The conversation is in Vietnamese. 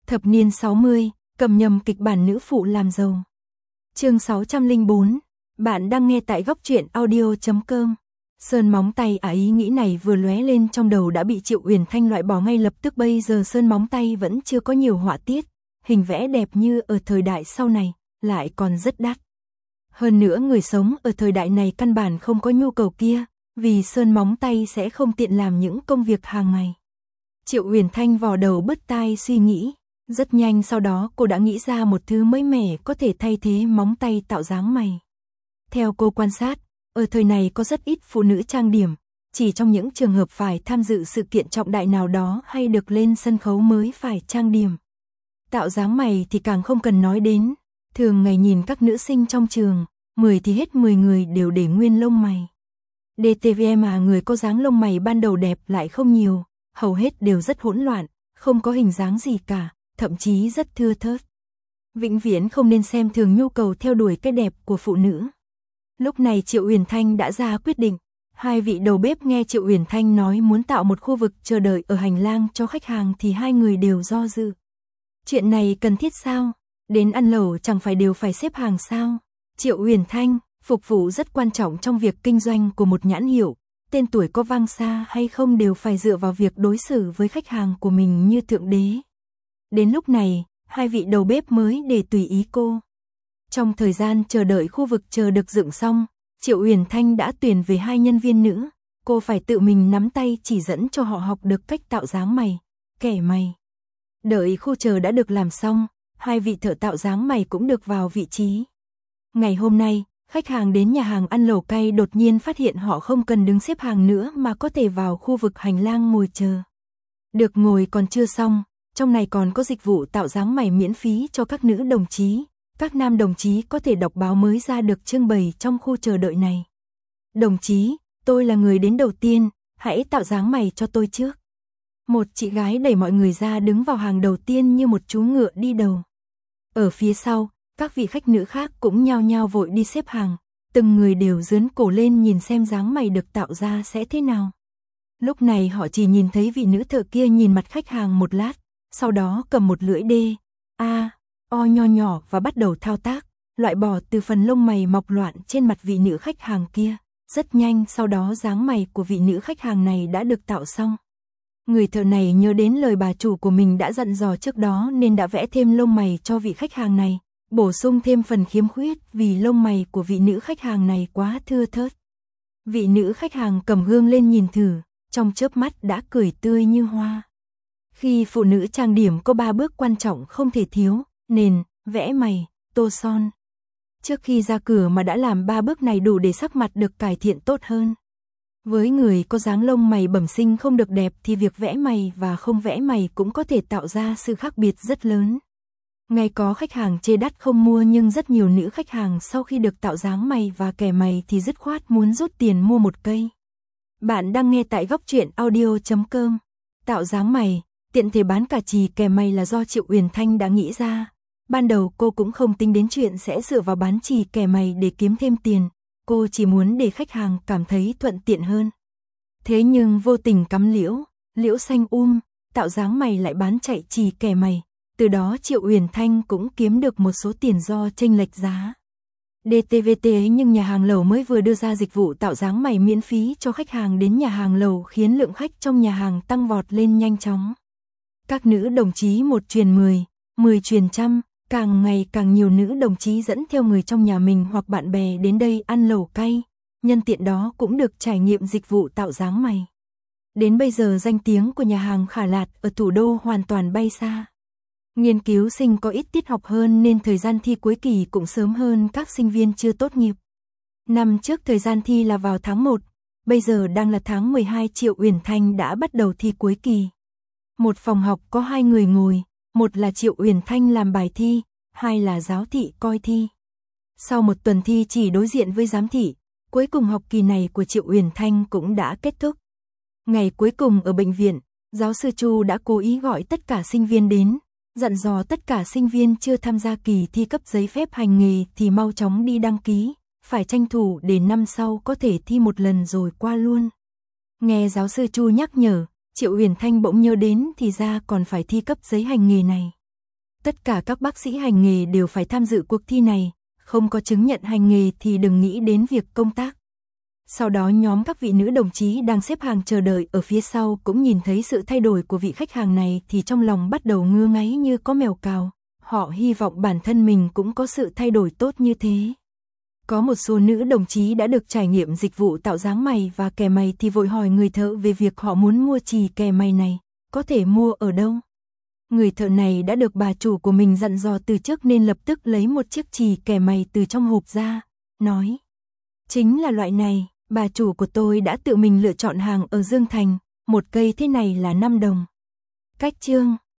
Thập niên 60, cầm nhầm kịch bản nữ phụ làm giàu. Chương 604, bạn đang nghe tại góc truyện audio.com. Sơn móng tay ý nghĩ này vừa lóe lên trong đầu đã bị Triệu Uyển Thanh loại bỏ ngay lập tức. Bây giờ sơn móng tay vẫn chưa có nhiều họa tiết, hình vẽ đẹp như ở thời đại sau này, lại còn rất đắt. Hơn nữa người sống ở thời đại này căn bản không có nhu cầu kia, vì sơn móng tay sẽ không tiện làm những công việc hàng ngày. Triệu Uyển Thanh vò đầu bứt tai suy nghĩ, rất nhanh sau đó cô đã nghĩ ra một thứ mới mẻ có thể thay thế móng tay tạo dáng mày. Theo cô quan sát, ở thời này có rất ít phụ nữ trang điểm, chỉ trong những trường hợp phải tham dự sự kiện trọng đại nào đó hay được lên sân khấu mới phải trang điểm. Tạo dáng mày thì càng không cần nói đến, thường ngày nhìn các nữ sinh trong trường, 10 thì hết 10 người đều để nguyên lông mày. DTV mà người có dáng lông mày ban đầu đẹp lại không nhiều, hầu hết đều rất hỗn loạn, không có hình dáng gì cả, thậm chí rất thưa thớt. Vĩnh viễn không nên xem thường nhu cầu theo đuổi cái đẹp của phụ nữ. Lúc này Triệu Uyển Thanh đã ra quyết định, hai vị đầu bếp nghe Triệu Uyển Thanh nói muốn tạo một khu vực chờ đợi ở hành lang cho khách hàng thì hai người đều do dự. Chuyện này cần thiết sao? Đến ăn lẩu chẳng phải đều phải xếp hàng sao? Triệu Uyển Thanh, phục vụ rất quan trọng trong việc kinh doanh của một nhãn hiệu, tên tuổi có vang xa hay không đều phải dựa vào việc đối xử với khách hàng của mình như thượng đế. Đến lúc này, hai vị đầu bếp mới để tùy ý cô. Trong thời gian chờ đợi khu vực chờ được dựng xong, Triệu Uyển Thanh đã tuyển về hai nhân viên nữ, cô phải tự mình nắm tay chỉ dẫn cho họ học được cách tạo dáng mày, kẻ mày. Đợi khu chờ đã được làm xong, hai vị thợ tạo dáng mày cũng được vào vị trí. Ngày hôm nay, khách hàng đến nhà hàng ăn lẩu cay đột nhiên phát hiện họ không cần đứng xếp hàng nữa mà có thể vào khu vực hành lang ngồi chờ. Được ngồi còn chưa xong, trong này còn có dịch vụ tạo dáng mày miễn phí cho các nữ đồng chí. Các nam đồng chí có thể đọc báo mới ra được trưng bày trong khu chờ đợi này. Đồng chí, tôi là người đến đầu tiên, hãy tạo dáng mày cho tôi trước. Một chị gái đẩy mọi người ra đứng vào hàng đầu tiên như một chú ngựa đi đầu. Ở phía sau, các vị khách nữ khác cũng nhao nhao vội đi xếp hàng, từng người đều dướn cổ lên nhìn xem dáng mày được tạo ra sẽ thế nào. Lúc này họ chỉ nhìn thấy vị nữ thợ kia nhìn mặt khách hàng một lát, sau đó cầm một lưỡi o nho nhỏ và bắt đầu thao tác, loại bỏ từ phần lông mày mọc loạn trên mặt vị nữ khách hàng kia. Rất nhanh sau đó dáng mày của vị nữ khách hàng này đã được tạo xong. Người thợ này nhớ đến lời bà chủ của mình đã dặn dò trước đó nên đã vẽ thêm lông mày cho vị khách hàng này, bổ sung thêm phần khiếm khuyết vì lông mày của vị nữ khách hàng này quá thưa thớt. Vị nữ khách hàng cầm gương lên nhìn thử, trong chớp mắt đã cười tươi như hoa. Khi phụ nữ trang điểm có 3 bước quan trọng không thể thiếu: nền, vẽ mày, tô son. Trước khi ra cửa mà đã làm 3 bước này đủ để sắc mặt được cải thiện tốt hơn. Với người có dáng lông mày bẩm sinh không được đẹp thì việc vẽ mày và không vẽ mày cũng có thể tạo ra sự khác biệt rất lớn. Ngay có khách hàng chê đắt không mua nhưng rất nhiều nữ khách hàng sau khi được tạo dáng mày và kẻ mày thì dứt khoát muốn rút tiền mua một cây. Bạn đang nghe tại góc truyện audio.com. Tạo dáng mày, tiện thể bán cả chì kẻ mày là do Triệu Uyển Thanh đã nghĩ ra. Ban đầu cô cũng không tính đến chuyện sẽ dựa vào bán chì kẻ mày để kiếm thêm tiền, cô chỉ muốn để khách hàng cảm thấy thuận tiện hơn. Thế nhưng vô tình cắm liễu xanh tạo dáng mày lại bán chạy chì kẻ mày, từ đó Triệu Uyển Thanh cũng kiếm được một số tiền do chênh lệch giá. DTVT ấy nhưng nhà hàng lẩu mới vừa đưa ra dịch vụ tạo dáng mày miễn phí cho khách hàng đến nhà hàng lẩu khiến lượng khách trong nhà hàng tăng vọt lên nhanh chóng. Các nữ đồng chí 1 truyền 10, 10 truyền trăm, càng ngày càng nhiều nữ đồng chí dẫn theo người trong nhà mình hoặc bạn bè đến đây ăn lẩu cay, nhân tiện đó cũng được trải nghiệm dịch vụ tạo dáng mày. Đến bây giờ danh tiếng của nhà hàng Khả Lạt ở thủ đô hoàn toàn bay xa. Nghiên cứu sinh có ít tiết học hơn nên thời gian thi cuối kỳ cũng sớm hơn các sinh viên chưa tốt nghiệp. Năm trước thời gian thi là vào tháng 1, bây giờ đang là tháng 12. Triệu Uyển Thanh đã bắt đầu thi cuối kỳ. Một phòng học có 2 người ngồi, một là Triệu Uyển Thanh làm bài thi, 2 là giáo thị coi thi. Sau một tuần thi chỉ đối diện với giám thị, cuối cùng học kỳ này của Triệu Uyển Thanh cũng đã kết thúc. Ngày cuối cùng ở bệnh viện, giáo sư Chu đã cố ý gọi tất cả sinh viên đến, dặn dò tất cả sinh viên chưa tham gia kỳ thi cấp giấy phép hành nghề thì mau chóng đi đăng ký, phải tranh thủ để năm sau có thể thi một lần rồi qua luôn. Nghe giáo sư Chu nhắc nhở, Triệu Uyển Thanh bỗng nhớ đến thì ra còn phải thi cấp giấy hành nghề này. Tất cả các bác sĩ hành nghề đều phải tham dự cuộc thi này, không có chứng nhận hành nghề thì đừng nghĩ đến việc công tác. Sau đó nhóm các vị nữ đồng chí đang xếp hàng chờ đợi ở phía sau cũng nhìn thấy sự thay đổi của vị khách hàng này thì trong lòng bắt đầu ngứa ngáy như có mèo cào. Họ hy vọng bản thân mình cũng có sự thay đổi tốt như thế. Có một số nữ đồng chí đã được trải nghiệm dịch vụ tạo dáng mày và kẻ mày thì vội hỏi người thợ về việc họ muốn mua chì kẻ mày này, có thể mua ở đâu. Người thợ này đã được bà chủ của mình dặn dò từ trước nên lập tức lấy một chiếc chì kẻ mày từ trong hộp ra, nói: chính là loại này, bà chủ của tôi đã tự mình lựa chọn hàng ở Dương Thành, một cây thế này là 5 đồng. Cách chương